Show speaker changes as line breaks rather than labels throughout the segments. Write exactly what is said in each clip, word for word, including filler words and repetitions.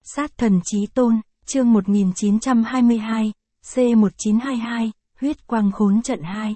Sát thần chí tôn, chương một nghìn chín trăm hai mươi hai, C một chín hai hai, huyết quang khốn trận hai.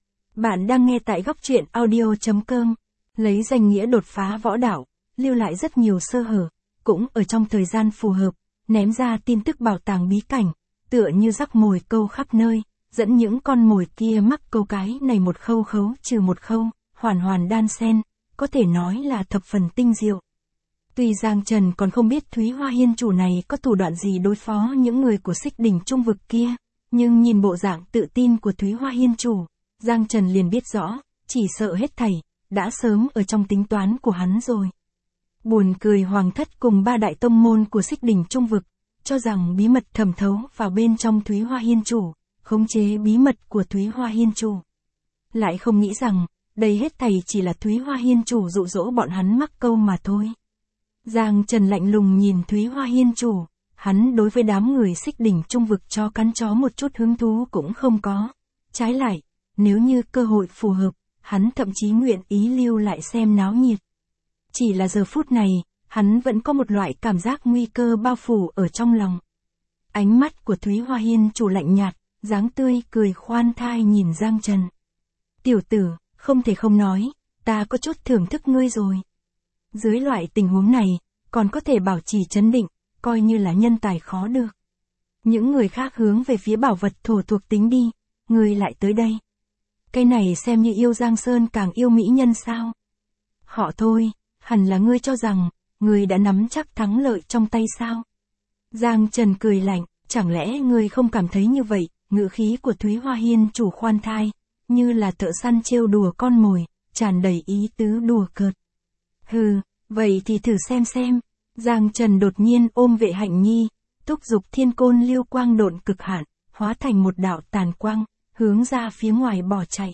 Bạn đang nghe tại góc truyện audio.com, lấy danh nghĩa đột phá võ đạo, lưu lại rất nhiều sơ hở, cũng ở trong thời gian phù hợp, ném ra tin tức bảo tàng bí cảnh, tựa như rắc mồi câu khắp nơi, dẫn những con mồi kia mắc câu cái này một khâu khấu trừ một khâu, hoàn hoàn đan xen, có thể nói là thập phần tinh diệu. Tuy Giang Trần còn không biết Thúy Hoa Hiên chủ này có thủ đoạn gì đối phó những người của Xích Đỉnh Trung Vực kia, nhưng nhìn bộ dạng tự tin của Thúy Hoa Hiên chủ, Giang Trần liền biết rõ, chỉ sợ hết thảy, đã sớm ở trong tính toán của hắn rồi. Buồn cười Hoàng thất cùng ba đại tông môn của Xích Đỉnh Trung Vực, cho rằng bí mật thẩm thấu vào bên trong Thúy Hoa Hiên chủ, khống chế bí mật của Thúy Hoa Hiên chủ. Lại không nghĩ rằng, đây hết thảy chỉ là Thúy Hoa Hiên chủ dụ dỗ bọn hắn mắc câu mà thôi. Giang Trần lạnh lùng nhìn Thúy Hoa Hiên chủ, hắn đối với đám người Xích Đỉnh Trung Vực cho cắn chó một chút hứng thú cũng không có. Trái lại, nếu như cơ hội phù hợp, hắn thậm chí nguyện ý lưu lại xem náo nhiệt. Chỉ là giờ phút này, hắn vẫn có một loại cảm giác nguy cơ bao phủ ở trong lòng. Ánh mắt của Thúy Hoa Hiên chủ lạnh nhạt, dáng tươi cười khoan thai nhìn Giang Trần. Tiểu tử, không thể không nói, ta có chút thưởng thức ngươi rồi. Dưới loại tình huống này, còn có thể bảo trì trấn định, coi như là nhân tài khó được. Những người khác hướng về phía bảo vật thổ thuộc tính đi, ngươi lại tới đây. Cái này xem như yêu Giang Sơn càng yêu mỹ nhân sao? Họ thôi, hẳn là ngươi cho rằng, ngươi đã nắm chắc thắng lợi trong tay sao? Giang Trần cười lạnh, chẳng lẽ ngươi không cảm thấy như vậy? Ngữ khí của Thúy Hoa Hiên chủ khoan thai, như là thợ săn trêu đùa con mồi, tràn đầy ý tứ đùa cợt. Hừ, vậy thì thử xem xem. Giang Trần đột nhiên ôm Vệ Hạnh Nhi, thúc giục thiên côn lưu quang độn cực hạn, hóa thành một đạo tàn quang, hướng ra phía ngoài bỏ chạy.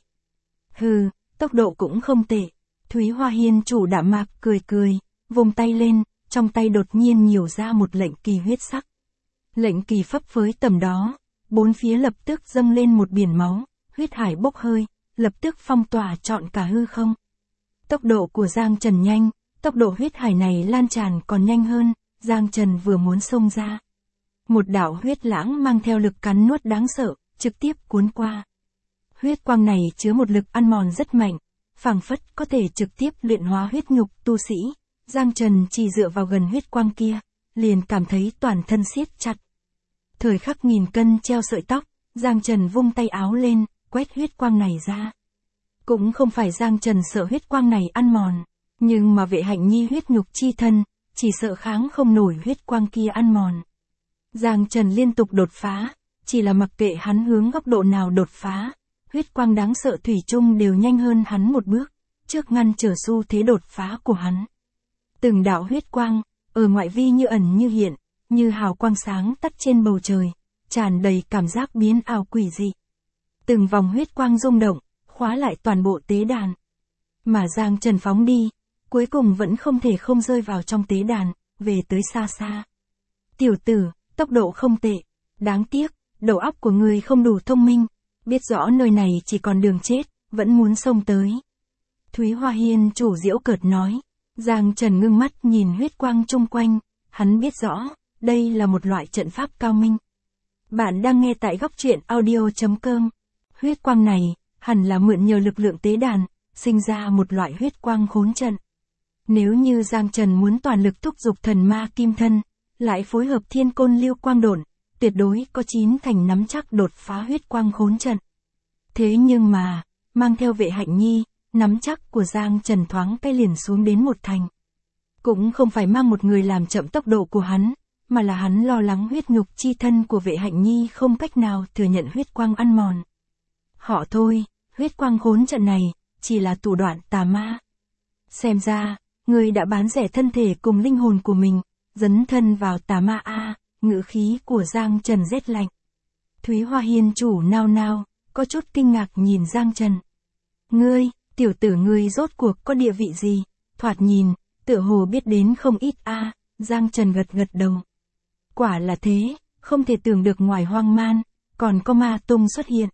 Hừ, tốc độ cũng không tệ. Thúy Hoa Hiên chủ đạm mạc cười cười, vùng tay lên, trong tay đột nhiên nhiều ra một lệnh kỳ huyết sắc. Lệnh kỳ phấp phới tầm đó, bốn phía lập tức dâng lên một biển máu, huyết hải bốc hơi, lập tức phong tỏa trọn cả hư không. Tốc độ của Giang Trần nhanh, tốc độ huyết hải này lan tràn còn nhanh hơn, Giang Trần vừa muốn xông ra. Một đạo huyết lãng mang theo lực cắn nuốt đáng sợ, trực tiếp cuốn qua. Huyết quang này chứa một lực ăn mòn rất mạnh, phảng phất có thể trực tiếp luyện hóa huyết nhục tu sĩ. Giang Trần chỉ dựa vào gần huyết quang kia, liền cảm thấy toàn thân siết chặt. Thời khắc nghìn cân treo sợi tóc, Giang Trần vung tay áo lên, quét huyết quang này ra. Cũng không phải Giang Trần sợ huyết quang này ăn mòn, nhưng mà Vệ Hạnh Nhi huyết nhục chi thân, chỉ sợ kháng không nổi huyết quang kia ăn mòn. Giang Trần liên tục đột phá, chỉ là mặc kệ hắn hướng góc độ nào đột phá, huyết quang đáng sợ thủy chung đều nhanh hơn hắn một bước, trước ngăn trở xu thế đột phá của hắn. Từng đạo huyết quang, ở ngoại vi như ẩn như hiện, như hào quang sáng tắt trên bầu trời, tràn đầy cảm giác biến ảo quỷ dị. Từng vòng huyết quang rung động, khóa lại toàn bộ tế đàn. Mà Giang Trần phóng đi, cuối cùng vẫn không thể không rơi vào trong tế đàn, về tới xa xa. Tiểu tử, tốc độ không tệ, đáng tiếc, đầu óc của người không đủ thông minh, biết rõ nơi này chỉ còn đường chết, vẫn muốn xông tới. Thúy Hoa Hiên chủ giễu cợt nói. Giang Trần ngưng mắt nhìn huyết quang chung quanh, hắn biết rõ, đây là một loại trận pháp cao minh. Bạn đang nghe tại góc truyện audio.com. Huyết quang này, hẳn là mượn nhờ lực lượng tế đàn, sinh ra một loại huyết quang khốn trận. Nếu như Giang Trần muốn toàn lực thúc giục thần ma kim thân, lại phối hợp thiên côn lưu quang độn, tuyệt đối có chín thành nắm chắc đột phá huyết quang khốn trận. Thế nhưng mà, mang theo Vệ Hạnh Nhi, nắm chắc của Giang Trần thoáng cái liền xuống đến một thành. Cũng không phải mang một người làm chậm tốc độ của hắn, mà là hắn lo lắng huyết nhục chi thân của Vệ Hạnh Nhi không cách nào thừa nhận huyết quang ăn mòn. Họ thôi, huyết quang khốn trận này, chỉ là thủ đoạn tà ma. Xem ra, người đã bán rẻ thân thể cùng linh hồn của mình, dấn thân vào tà ma a. Ngữ khí của Giang Trần rét lạnh. Thúy Hoa Hiên chủ nao nao, có chút kinh ngạc nhìn Giang Trần. Ngươi, tiểu tử ngươi rốt cuộc có địa vị gì? Thoạt nhìn, tựa hồ biết đến không ít a. Giang Trần gật gật đầu. Quả là thế, không thể tưởng được ngoài hoang man, còn có ma tung xuất hiện.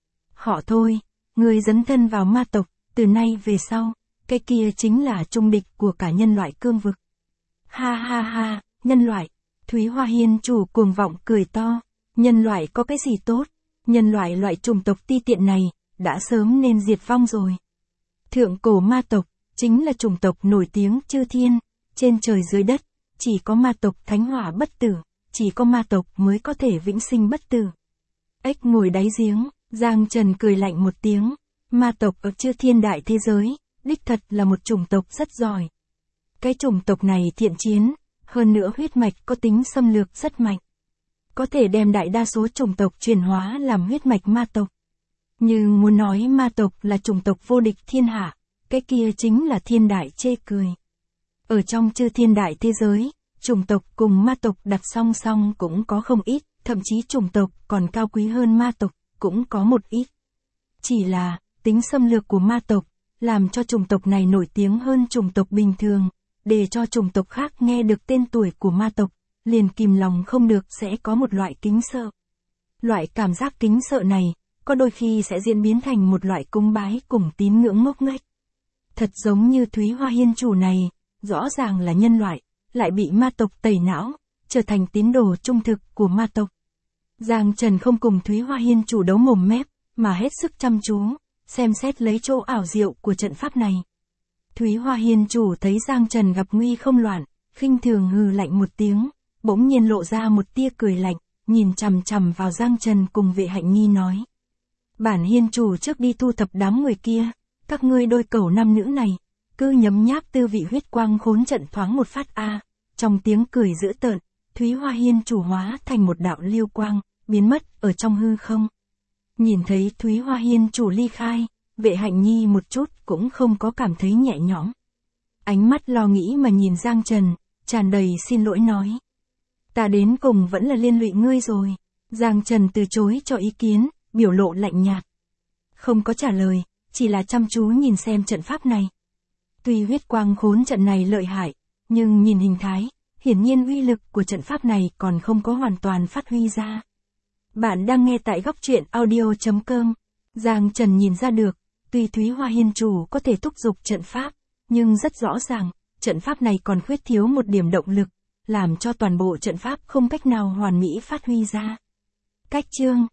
Họ thôi, ngươi dấn thân vào ma tộc, từ nay về sau, cái kia chính là trung địch của cả nhân loại cương vực. Ha ha ha, nhân loại, Thúy Hoa Hiên chủ cuồng vọng cười to. Nhân loại có cái gì tốt? Nhân loại loại chủng tộc ti tiện này, đã sớm nên diệt vong rồi. Thượng cổ ma tộc, chính là chủng tộc nổi tiếng chư thiên, trên trời dưới đất, chỉ có ma tộc thánh hỏa bất tử, chỉ có ma tộc mới có thể vĩnh sinh bất tử. Ếch ngồi đáy giếng, Giang Trần cười lạnh một tiếng, ma tộc ở chư thiên đại thế giới, đích thật là một chủng tộc rất giỏi. Cái chủng tộc này thiện chiến, hơn nữa huyết mạch có tính xâm lược rất mạnh. Có thể đem đại đa số chủng tộc chuyển hóa làm huyết mạch ma tộc. Nhưng muốn nói ma tộc là chủng tộc vô địch thiên hạ, cái kia chính là thiên đại chê cười. Ở trong chư thiên đại thế giới, chủng tộc cùng ma tộc đặt song song cũng có không ít, thậm chí chủng tộc còn cao quý hơn ma tộc, cũng có một ít. Chỉ là, tính xâm lược của ma tộc, làm cho chủng tộc này nổi tiếng hơn chủng tộc bình thường, để cho chủng tộc khác nghe được tên tuổi của ma tộc, liền kìm lòng không được sẽ có một loại kính sợ. Loại cảm giác kính sợ này, có đôi khi sẽ diễn biến thành một loại cúng bái cùng tín ngưỡng ngốc nghếch. Thật giống như Thúy Hoa Hiên chủ này, rõ ràng là nhân loại, lại bị ma tộc tẩy não, trở thành tín đồ trung thực của ma tộc. Giang Trần không cùng Thúy Hoa Hiên chủ đấu mồm mép, mà hết sức chăm chú, xem xét lấy chỗ ảo diệu của trận pháp này. Thúy Hoa Hiên chủ thấy Giang Trần gặp nguy không loạn, khinh thường hừ lạnh một tiếng, bỗng nhiên lộ ra một tia cười lạnh, nhìn chằm chằm vào Giang Trần cùng Vệ Hạnh Nhi nói. Bản Hiên chủ trước đi thu thập đám người kia, các ngươi đôi cẩu nam nữ này, cứ nhấm nháp tư vị huyết quang khốn trận thoáng một phát a. Trong tiếng cười dữ tợn, Thúy Hoa Hiên chủ hóa thành một đạo lưu quang, biến mất ở trong hư không. Nhìn thấy Thúy Hoa Hiên chủ ly khai, Vệ Hạnh Nhi một chút cũng không có cảm thấy nhẹ nhõm. Ánh mắt lo nghĩ mà nhìn Giang Trần, tràn đầy xin lỗi nói. Ta đến cùng vẫn là liên lụy ngươi rồi. Giang Trần từ chối cho ý kiến, biểu lộ lạnh nhạt. Không có trả lời, chỉ là chăm chú nhìn xem trận pháp này. Tuy huyết quang khốn trận này lợi hại, nhưng nhìn hình thái, hiển nhiên uy lực của trận pháp này còn không có hoàn toàn phát huy ra. Bạn đang nghe tại góc truyện audio chấm com. Giang Trần nhìn ra được, tuy Thúy Hoa Hiên chủ có thể thúc giục trận pháp, nhưng rất rõ ràng, trận pháp này còn khuyết thiếu một điểm động lực, làm cho toàn bộ trận pháp không cách nào hoàn mỹ phát huy ra. Cách chương